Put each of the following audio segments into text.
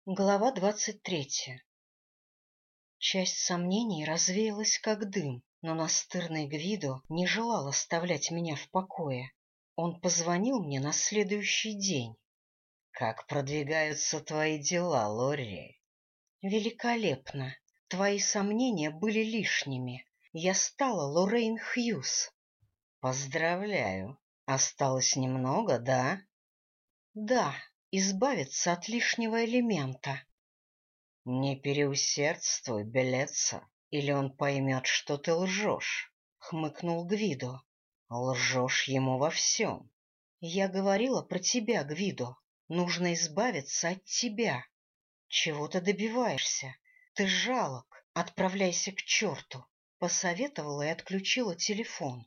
Глава 23. Часть сомнений развеялась как дым, но настырный Гвидо не желал оставлять меня в покое. Он позвонил мне на следующий день. — Как продвигаются твои дела, Лорри? — Великолепно. Твои сомнения были лишними. Я стала Лоррейн Хьюз. — Поздравляю. Осталось немного, да? — Да, избавиться от лишнего элемента. — Не переусердствуй, Белеца, или он поймет, что ты лжешь, — хмыкнул Гвидо. — Лжешь ему во всем. — Я говорила про тебя, Гвидо. Нужно избавиться от тебя. Чего ты добиваешься? Ты жалок. Отправляйся к черту. Посоветовала и отключила телефон.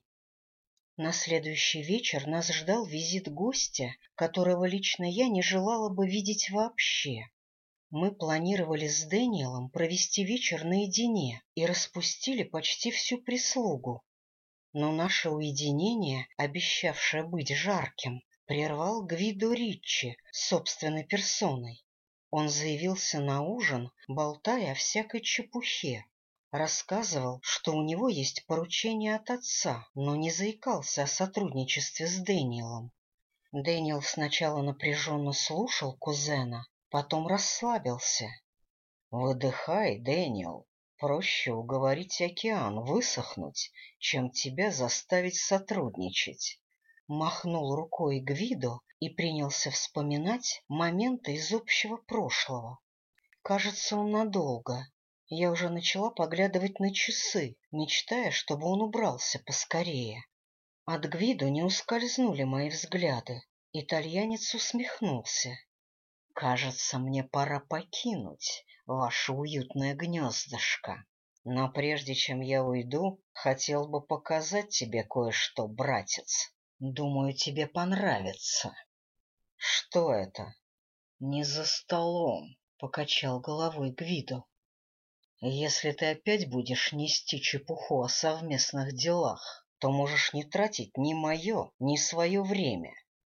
На следующий вечер нас ждал визит гостя, которого лично я не желала бы видеть вообще. Мы планировали с Дэниелом провести вечер наедине и распустили почти всю прислугу. Но наше уединение, обещавшее быть жарким, прервал Гвидо Риччи собственной персоной. Он заявился на ужин, болтая о всякой чепухе. Рассказывал, что у него есть поручение от отца, но не заикался о сотрудничестве с Дэниелом. Дэниел сначала напряженно слушал кузена, потом расслабился. — Выдыхай, Дэниел. Проще уговорить океан высохнуть, чем тебя заставить сотрудничать. Махнул рукой Гвидо и принялся вспоминать моменты из общего прошлого. Кажется, он надолго. Я уже начала поглядывать на часы, мечтая, чтобы он убрался поскорее. От Гвидо не ускользнули мои взгляды. Итальянец усмехнулся. — Кажется, мне пора покинуть ваше уютное гнездышко. Но прежде чем я уйду, хотел бы показать тебе кое-что, братец. Думаю, тебе понравится. — Что это? — Не за столом, — покачал головой Гвидо. — Если ты опять будешь нести чепуху о совместных делах, то можешь не тратить ни мое, ни свое время.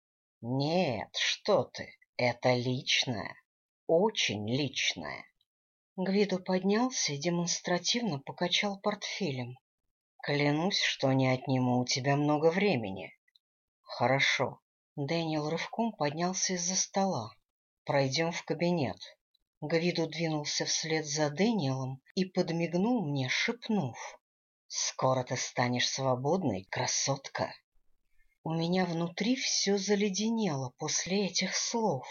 — Нет, что ты, это личное, очень личное. Гвидо поднялся и демонстративно покачал портфелем. — Клянусь, что не отниму у тебя много времени. — Хорошо. Дэниел рывком поднялся из-за стола. — Пройдем в кабинет. Гвидо двинулся вслед за Дэниелом и подмигнул мне, шепнув: — Скоро ты станешь свободной, красотка. У меня внутри все заледенело после этих слов.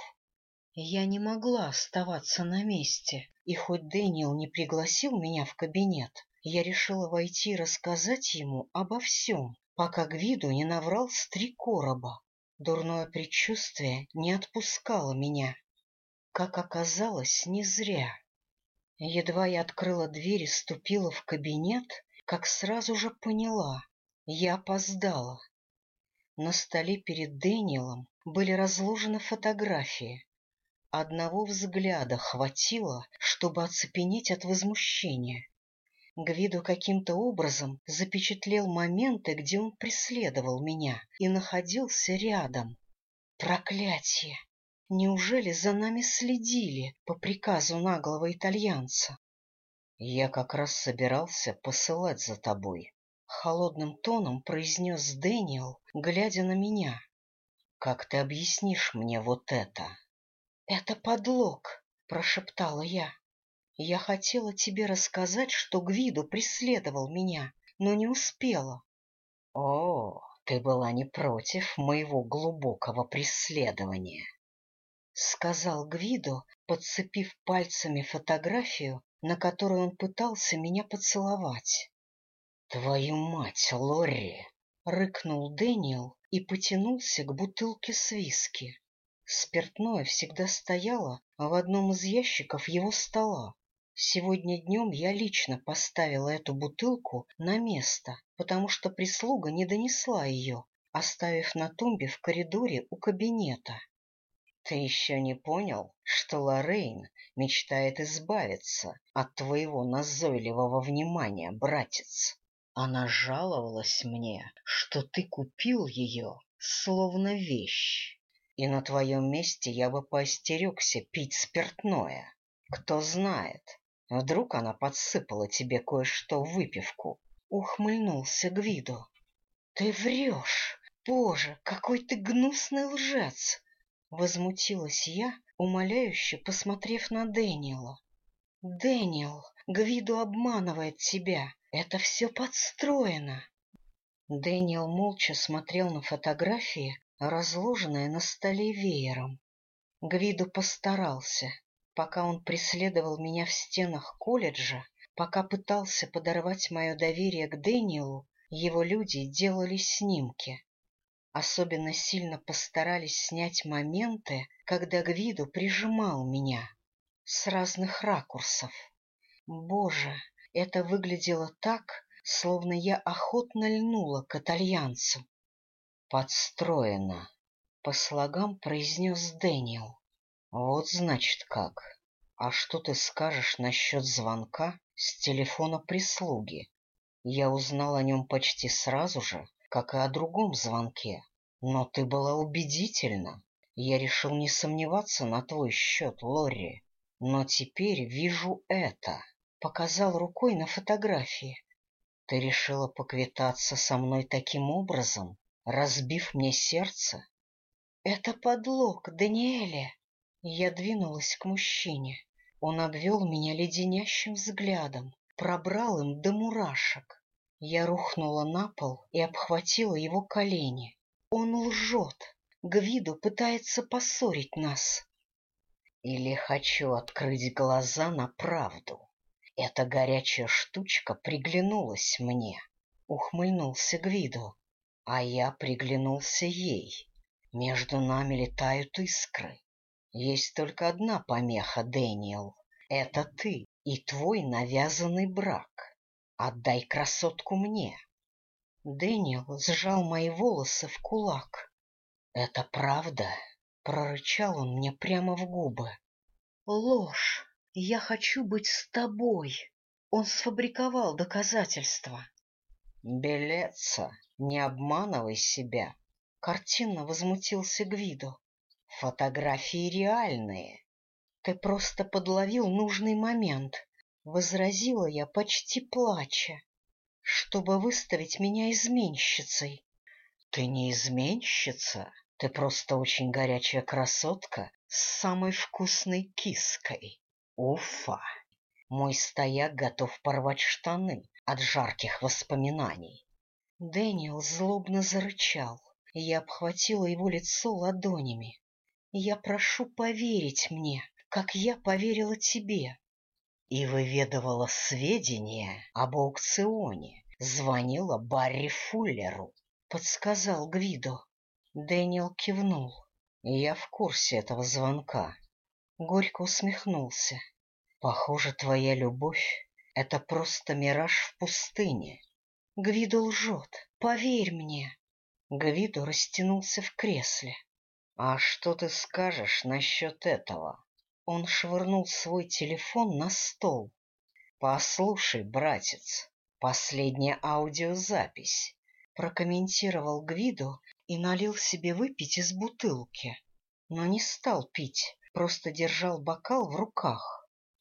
Я не могла оставаться на месте, и хоть Дэниел не пригласил меня в кабинет, я решила войти и рассказать ему обо всем, пока Гвидо не наврал с 3 короба. Дурное предчувствие не отпускало меня. Как оказалось, не зря. Едва я открыла дверь и ступила в кабинет, как сразу же поняла — я опоздала. На столе перед Дэниелом были разложены фотографии. Одного взгляда хватило, чтобы оцепенеть от возмущения. Гвидо каким-то образом запечатлел моменты, где он преследовал меня и находился рядом. Проклятие! Неужели за нами следили по приказу наглого итальянца? — Я как раз собирался посылать за тобой, — холодным тоном произнес Дэниел, глядя на меня. — Как ты объяснишь мне вот это? — Это подлог, — прошептала я. Я хотела тебе рассказать, что Гвидо преследовал меня, но не успела. — О, ты была не против моего глубокого преследования, — сказал Гвидо, подцепив пальцами фотографию, на которой он пытался меня поцеловать. — Твою мать, Лорри! — рыкнул Дэниел и потянулся к бутылке с виски. Спиртное всегда стояло в одном из ящиков его стола. Сегодня днем я лично поставила эту бутылку на место, потому что прислуга не донесла ее, оставив на тумбе в коридоре у кабинета. — Ты еще не понял, что Лоррейн мечтает избавиться от твоего назойливого внимания, братец? Она жаловалась мне, что ты купил ее, словно вещь. И на твоем месте я бы поостерегся пить спиртное. Кто знает, вдруг она подсыпала тебе кое-что в выпивку. Ухмыльнулся Гвидо. Ты врешь! Боже, какой ты гнусный лжец! Возмутилась я, умоляюще посмотрев на Дэниела. Дэниел, Гвидо обманывает тебя. Это все подстроено. Дэниел молча смотрел на фотографии, разложенные на столе веером. Гвидо постарался. Пока он преследовал меня в стенах колледжа, пока пытался подорвать мое доверие к Дэниелу, его люди делали снимки. Особенно сильно постарались снять моменты, когда Гвидо прижимал меня с разных ракурсов. Боже, это выглядело так, словно я охотно льнула к итальянцу. Подстроено, по слогам произнес Дэниел. Вот значит как. А что ты скажешь насчет звонка с телефона прислуги? Я узнал о нем почти сразу же, как и о другом звонке. Но ты была убедительна. Я решил не сомневаться на твой счет, Лорри. Но теперь вижу это. Показал рукой на фотографии. Ты решила поквитаться со мной таким образом, разбив мне сердце? Это подлог, Даниэле. Я двинулась к мужчине. Он обвел меня леденящим взглядом, пробрал им до мурашек. Я рухнула на пол и обхватила его колени. Он лжет. Гвидо пытается поссорить нас. Или хочу открыть глаза на правду. Эта горячая штучка приглянулась мне. Ухмыльнулся Гвидо, а я приглянулся ей. Между нами летают искры. Есть только одна помеха, Дэниел. Это ты и твой навязанный брак. Отдай красотку мне. Дэниел сжал мои волосы в кулак. — Это правда? — прорычал он мне прямо в губы. — Ложь! Я хочу быть с тобой. Он сфабриковал доказательства. — Белеца, не обманывай себя! — картинно возмутился Гвидо. — Фотографии реальные. Ты просто подловил нужный момент, — возразила я, почти плача, — чтобы выставить меня изменщицей. — Ты не изменщица, ты просто очень горячая красотка с самой вкусной киской. Уфа! Мой стояк готов порвать штаны от жарких воспоминаний. Дэниел злобно зарычал. Я обхватила его лицо ладонями. Я прошу поверить мне, как я поверила тебе. И выведывала сведения об аукционе. Звонила Барри Фуллеру, подсказал Гвидо. Дэниел кивнул. Я в курсе этого звонка. Горько усмехнулся. Похоже, твоя любовь — это просто мираж в пустыне. Гвидо лжет, поверь мне. Гвидо растянулся в кресле. А что ты скажешь насчет этого? Он швырнул свой телефон на стол. Послушай, братец, последняя аудиозапись. Прокомментировал Гвидо и налил себе выпить из бутылки. Но не стал пить, просто держал бокал в руках.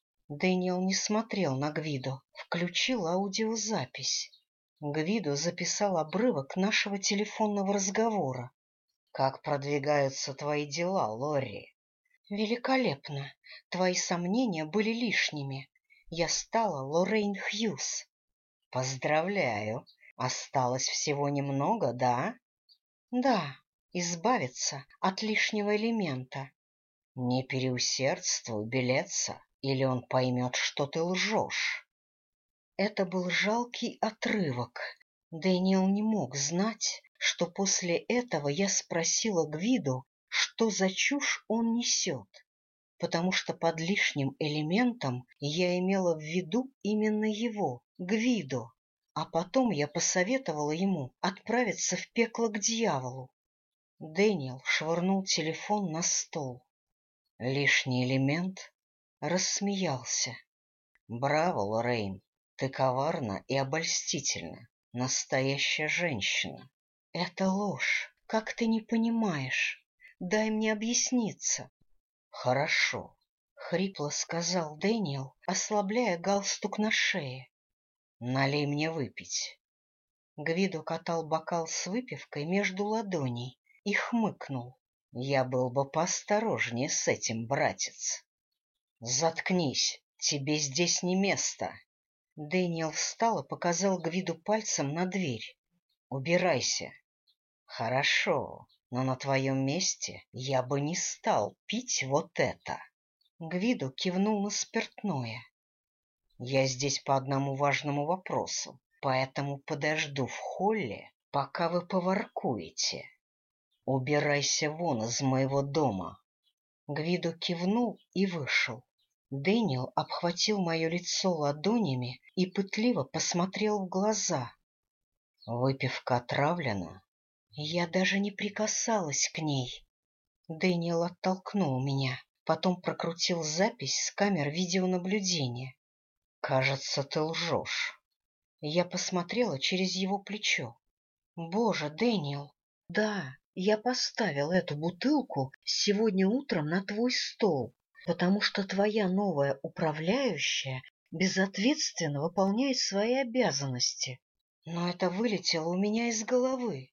Дэниел не смотрел на Гвидо, включил аудиозапись. Гвидо записал обрывок нашего телефонного разговора. — Как продвигаются твои дела, Лорри? — Великолепно. Твои сомнения были лишними. Я стала Лоррейн Хьюз. — Поздравляю. Осталось всего немного, да? — Да, избавиться от лишнего элемента. — Не переусердствуй, Белеца. Или он поймет, что ты лжешь. Это был жалкий отрывок. Дэниел не мог знать, что после этого я спросила Гвидо, что за чушь он несет, потому что под лишним элементом я имела в виду именно его, Гвидо, а потом я посоветовала ему отправиться в пекло к дьяволу. Дэниел швырнул телефон на стол. Лишний элемент? Рассмеялся. Браво, Лоррейн, ты коварна и обольстительна, настоящая женщина. Это ложь, как ты не понимаешь? дай мне объясниться. — Хорошо, — хрипло сказал Дэниел, ослабляя галстук на шее. — Налей мне выпить. Гвидо катал бокал с выпивкой между ладоней и хмыкнул. — Я был бы поосторожнее с этим, братец. — Заткнись, тебе здесь не место. Дэниел встал и показал Гвиду пальцем на дверь. — Убирайся. — Хорошо, но на твоем месте я бы не стал пить вот это. Гвидо кивнул на спиртное. — Я здесь по одному важному вопросу, поэтому подожду в холле, пока вы поворкуете. Убирайся вон из моего дома. Гвидо кивнул и вышел. Дэниел обхватил мое лицо ладонями и пытливо посмотрел в глаза. Выпивка отравлена. Я даже не прикасалась к ней. Дэниел оттолкнул меня, потом прокрутил запись с камер видеонаблюдения. Кажется, ты лжешь. Я посмотрела через его плечо. Боже, Дэниел, да, я поставил эту бутылку сегодня утром на твой стол, потому что твоя новая управляющая безответственно выполняет свои обязанности. Но это вылетело у меня из головы.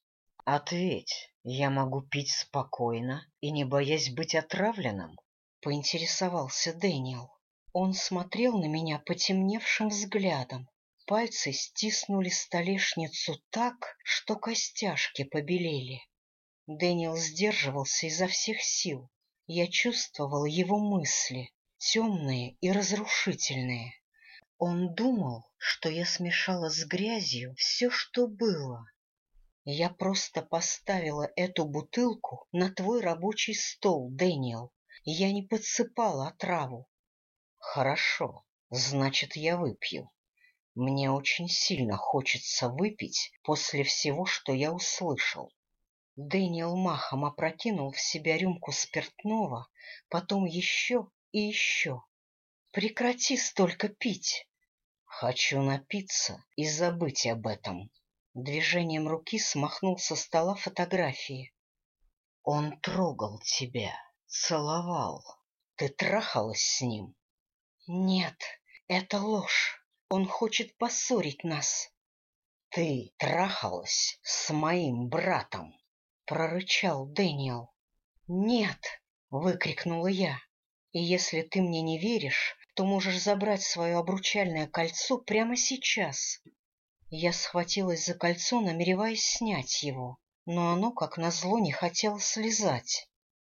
Ответь, я могу пить спокойно и не боясь быть отравленным? Поинтересовался Дэниел. Он смотрел на меня потемневшим взглядом. Пальцы стиснули столешницу так, что костяшки побелели. Дэниел сдерживался изо всех сил. Я чувствовал его мысли, темные и разрушительные. Он думал, что я смешала с грязью все, что было. Я просто поставила эту бутылку на твой рабочий стол, Дэниел. Я не подсыпала отраву. Хорошо, значит, я выпью. Мне очень сильно хочется выпить после всего, что я услышал. Дэниел махом опрокинул в себя рюмку спиртного, потом еще и еще. Прекрати столько пить. Хочу напиться и забыть об этом. Движением руки смахнул со стола фотографии. Он трогал тебя, целовал. Ты трахалась с ним? Нет, это ложь. Он хочет поссорить нас. Ты трахалась с моим братом, прорычал Дэниел. Нет, выкрикнула я. И если ты мне не веришь, то можешь забрать свое обручальное кольцо прямо сейчас. Я схватилась за кольцо, намереваясь снять его, но оно, как назло, не хотело слезать.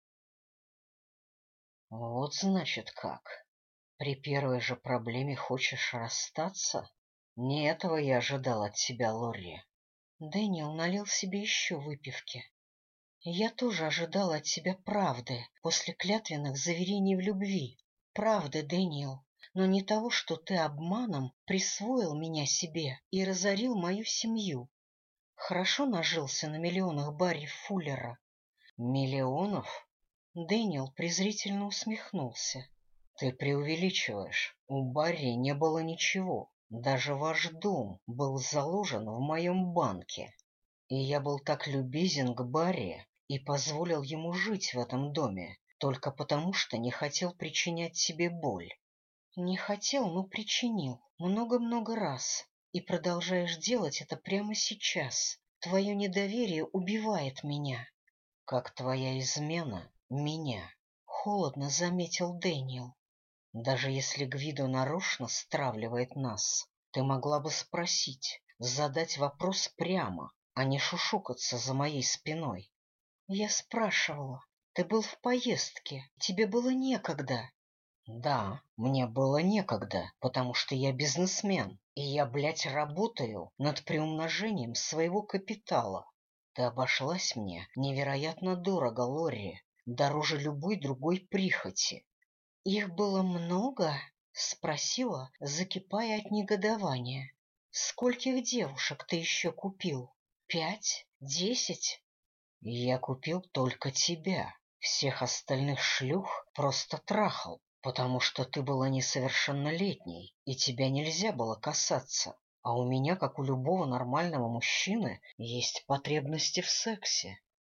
Вот значит как. При первой же проблеме хочешь расстаться? Не этого я ожидал от тебя, Лорри. Дэниел налил себе еще выпивки. Я тоже ожидал от тебя правды после клятвенных заверений в любви. Правды, Дэниел, но не того, что ты обманом присвоил меня себе и разорил мою семью. Хорошо нажился на миллионах Барри Фуллера. Миллионов? Дэниел презрительно усмехнулся. Ты преувеличиваешь. У Барри не было ничего. Даже ваш дом был заложен в моем банке. И я был так любезен к Барри и позволил ему жить в этом доме, только потому, что не хотел причинять себе боль. Не хотел, но причинил. Много-много раз. И продолжаешь делать это прямо сейчас. Твое недоверие убивает меня. Как твоя измена меня. Холодно заметил Дэниел. Даже если Гвидо нарочно стравливает нас, ты могла бы спросить, задать вопрос прямо, а не шушукаться за моей спиной. Я спрашивала. Ты был в поездке, тебе было некогда. Да, мне было некогда, потому что я бизнесмен, и я, блядь, работаю над приумножением своего капитала. Ты обошлась мне невероятно дорого, Лорри, дороже любой другой прихоти. — Их было много? — спросила, закипая от негодования. — Скольких девушек ты еще купил? 5? 10? — Я купил только тебя. Всех остальных шлюх просто трахал, потому что ты была несовершеннолетней, и тебя нельзя было касаться. А у меня, как у любого нормального мужчины, есть потребности в сексе.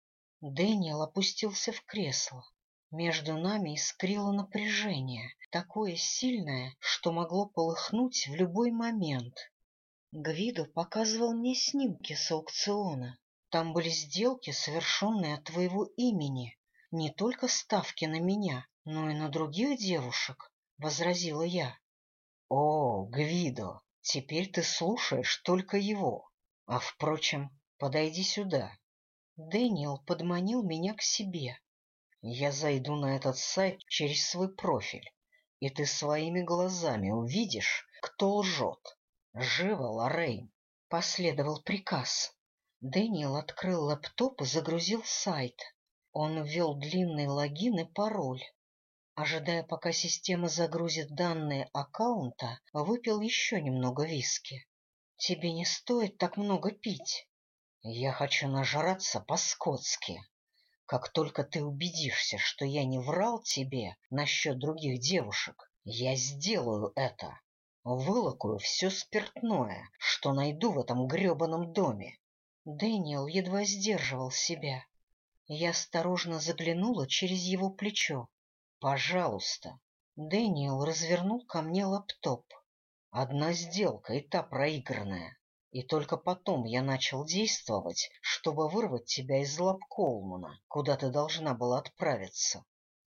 Дэниел опустился в кресло. Между нами искрило напряжение, такое сильное, что могло полыхнуть в любой момент. Гвидо показывал мне снимки с аукциона. Там были сделки, совершенные от твоего имени. Не только ставки на меня, но и на других девушек, — возразила я. — О, Гвидо, теперь ты слушаешь только его. А, впрочем, подойди сюда. Дэниел подманил меня к себе. Я зайду на этот сайт через свой профиль, и ты своими глазами увидишь, кто лжет. Живо, Лоррейн! Последовал приказ. Дэниел открыл лэптоп и загрузил сайт. Он ввел длинный логин и пароль. Ожидая, пока система загрузит данные аккаунта, выпил еще немного виски. — Тебе не стоит так много пить. — Я хочу нажраться по-скотски. Как только ты убедишься, что я не врал тебе насчет других девушек, я сделаю это. Вылокаю все спиртное, что найду в этом гребаном доме. Дэниел едва сдерживал себя. Я осторожно заглянула через его плечо. Пожалуйста. Дэниел развернул ко мне лаптоп. Одна сделка, и та проигранная. И только потом я начал действовать, чтобы вырвать тебя из лап Коулмана, куда ты должна была отправиться.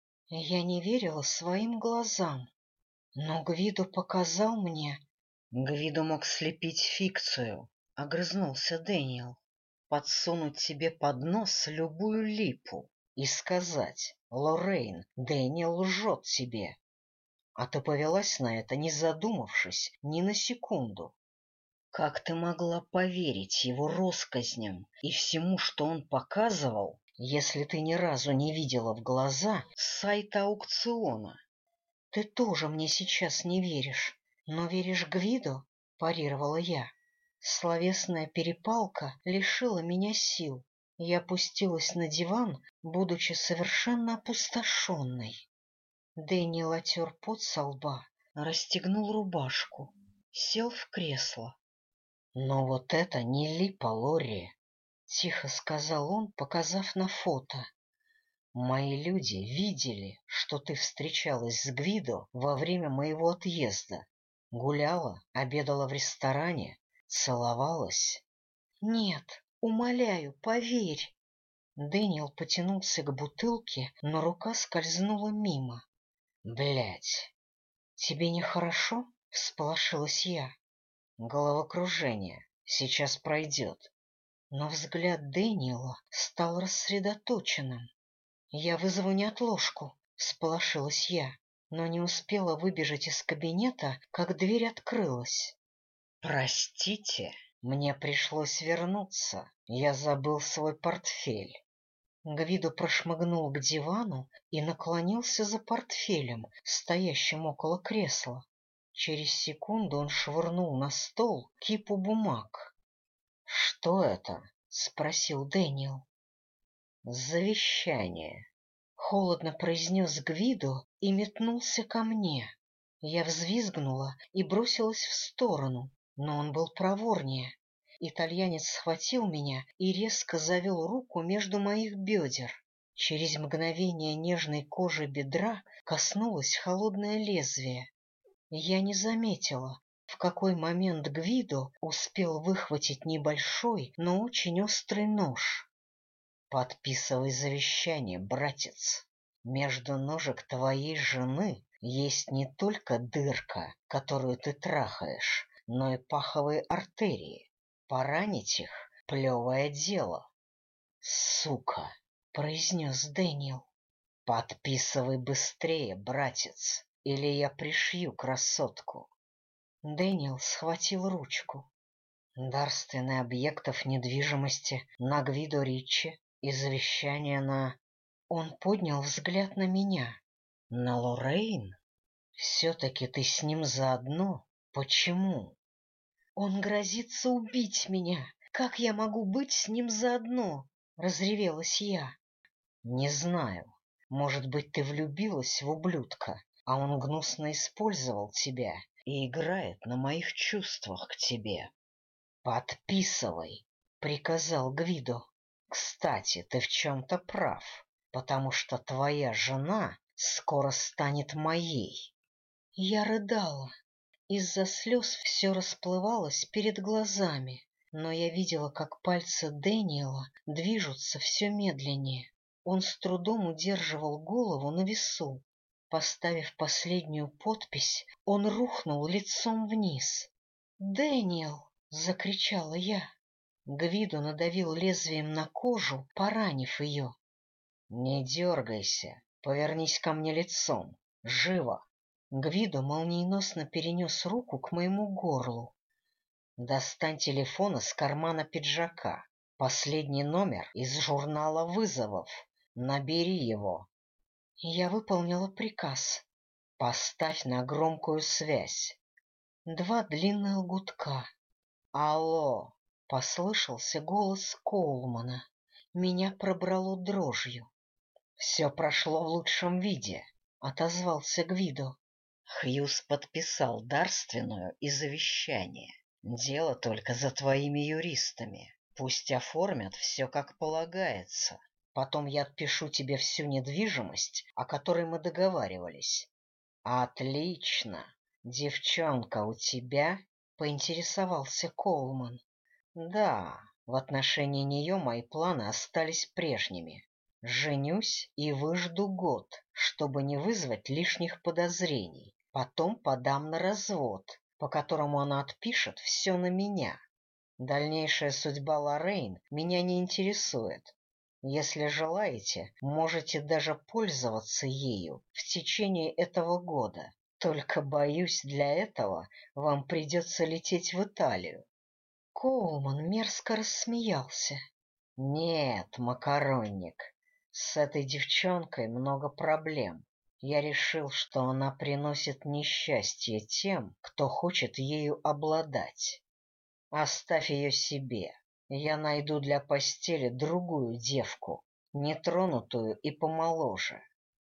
Я не верила своим глазам, но Гвидо показал мне... Гвидо мог слепить фикцию, — огрызнулся Дэниел, — подсунуть тебе под нос любую липу и сказать: «Лоррейн, Дэниел лжет тебе». А ты повелась на это, не задумавшись ни на секунду. Как ты могла поверить его россказням и всему, что он показывал, если ты ни разу не видела в глаза сайта аукциона? Ты тоже мне сейчас не веришь, но веришь Гвидо, — парировала я. Словесная перепалка лишила меня сил. Я опустилась на диван, будучи совершенно опустошенной. Дэниел отер пот со лба, расстегнул рубашку, сел в кресло. — Но вот это не липа, Лорри, — тихо сказал он, показав на фото. — Мои люди видели, что ты встречалась с Гвидо во время моего отъезда. Гуляла, обедала в ресторане, целовалась. — Нет, умоляю, поверь. Дэниел потянулся к бутылке, но рука скользнула мимо. — Блядь! Тебе нехорошо? — всполошилась я. — Головокружение. Сейчас пройдет. Но взгляд Дэниела стал рассредоточенным. — Я вызову неотложку, — всполошилась я, но не успела выбежать из кабинета, как дверь открылась. — Простите, мне пришлось вернуться. Я забыл свой портфель. Гвидо прошмыгнул к дивану и наклонился за портфелем, стоящим около кресла. Через секунду он швырнул на стол кипу бумаг. — Что это? — спросил Дэниел. — Завещание. Холодно произнес Гвидо и метнулся ко мне. Я взвизгнула и бросилась в сторону, но он был проворнее. Итальянец схватил меня и резко завел руку между моих бедер. Через мгновение нежной кожи бедра коснулось холодное лезвие. Я не заметила, в какой момент Гвидо успел выхватить небольшой, но очень острый нож. Подписывай завещание, братец. Между ножек твоей жены есть не только дырка, которую ты трахаешь, но и паховые артерии. Поранить их — плевое дело. — Сука! — произнес Дэниел. — Подписывай быстрее, братец, или я пришью красотку. Дэниел схватил ручку. Дарственный объектов недвижимости на Гвидо Риччи и завещание на... Он поднял взгляд на меня. На Лоррейн? Все-таки ты с ним заодно? Почему? Он грозится убить меня. Как я могу быть с ним заодно? Разревелась я. Не знаю. Может быть, ты влюбилась в ублюдка, а он гнусно использовал тебя и играет на моих чувствах к тебе. — Подписывай, — приказал Гвидо. Кстати, ты в чем-то прав, потому что твоя жена скоро станет моей. Я рыдала. Из-за слез все расплывалось перед глазами, но я видела, как пальцы Дэниела движутся все медленнее. Он с трудом удерживал голову на весу. Поставив последнюю подпись, он рухнул лицом вниз. «Дэниел!» — закричала я. Гвидо надавил лезвием на кожу, поранив ее. — Не дергайся, повернись ко мне лицом. Живо! Гвидо молниеносно перенес руку к моему горлу. — Достань телефон из кармана пиджака. Последний номер из журнала вызовов. Набери его. Я выполнила приказ. Поставь на громкую связь. 2 длинных гудка. Алло! Послышался голос Коулмана. Меня пробрало дрожью. — Все прошло в лучшем виде, — отозвался Гвидо. Хьюз подписал дарственную и завещание. Дело только за твоими юристами. Пусть оформят все как полагается. Потом я отпишу тебе всю недвижимость, о которой мы договаривались. — Отлично. Девчонка у тебя? — поинтересовался Коулман. — Да, в отношении нее мои планы остались прежними. Женюсь и выжду год, чтобы не вызвать лишних подозрений. Потом подам на развод, по которому она отпишет все на меня. Дальнейшая судьба Лоррейн меня не интересует. Если желаете, можете даже пользоваться ею в течение этого года. Только, боюсь, для этого вам придется лететь в Италию. Коулман мерзко рассмеялся. — Нет, макаронник, с этой девчонкой много проблем. Я решил, что она приносит несчастье тем, кто хочет ею обладать. Оставь ее себе. Я найду для постели другую девку, нетронутую и помоложе.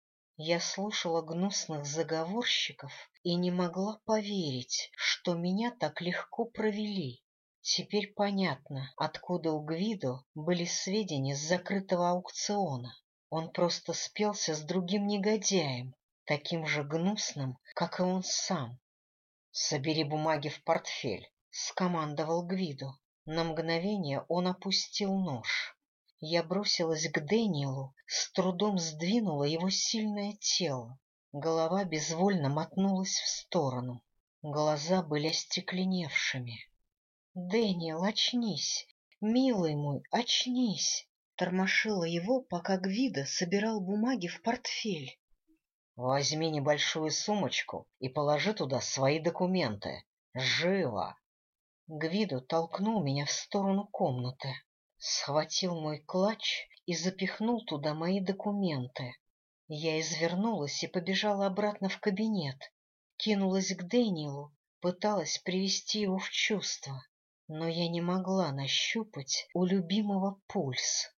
Я слушала гнусных заговорщиков и не могла поверить, что меня так легко провели. Теперь понятно, откуда у Гвидо были сведения с закрытого аукциона. Он просто спелся с другим негодяем, таким же гнусным, как и он сам. — Собери бумаги в портфель, — скомандовал Гвидо. На мгновение он опустил нож. Я бросилась к Дэниелу, с трудом сдвинула его сильное тело. Голова безвольно мотнулась в сторону. Глаза были остекленевшими. — Дэниел, очнись! Милый мой, очнись! Тормошила его, пока Гвидо собирал бумаги в портфель. — Возьми небольшую сумочку и положи туда свои документы. Живо! Гвидо толкнул меня в сторону комнаты, схватил мой клатч и запихнул туда мои документы. Я извернулась и побежала обратно в кабинет, кинулась к Дэниелу, пыталась привести его в чувство, но я не могла нащупать у любимого пульс.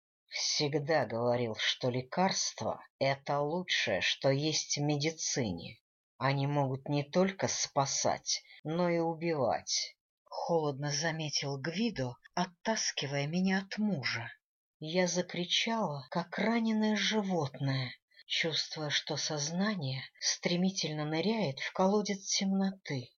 Всегда говорил, что лекарства — это лучшее, что есть в медицине. Они могут не только спасать, но и убивать. Холодно заметил Гвидо, оттаскивая меня от мужа. Я закричала, как раненое животное, чувствуя, что сознание стремительно ныряет в колодец темноты.